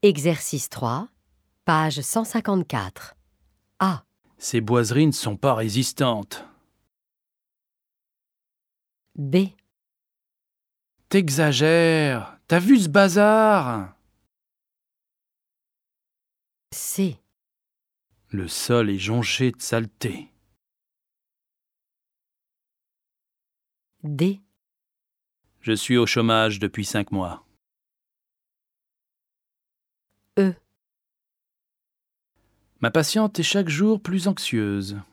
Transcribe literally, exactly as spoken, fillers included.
Exercice trois, page cent cinquante-quatre. A. Ces boiseries ne sont pas résistantes. B. T'exagères. T'as vu ce bazar? C. Le sol est jonché de saleté. D. Je suis au chômage depuis cinq mois. E. Ma patiente est chaque jour plus anxieuse.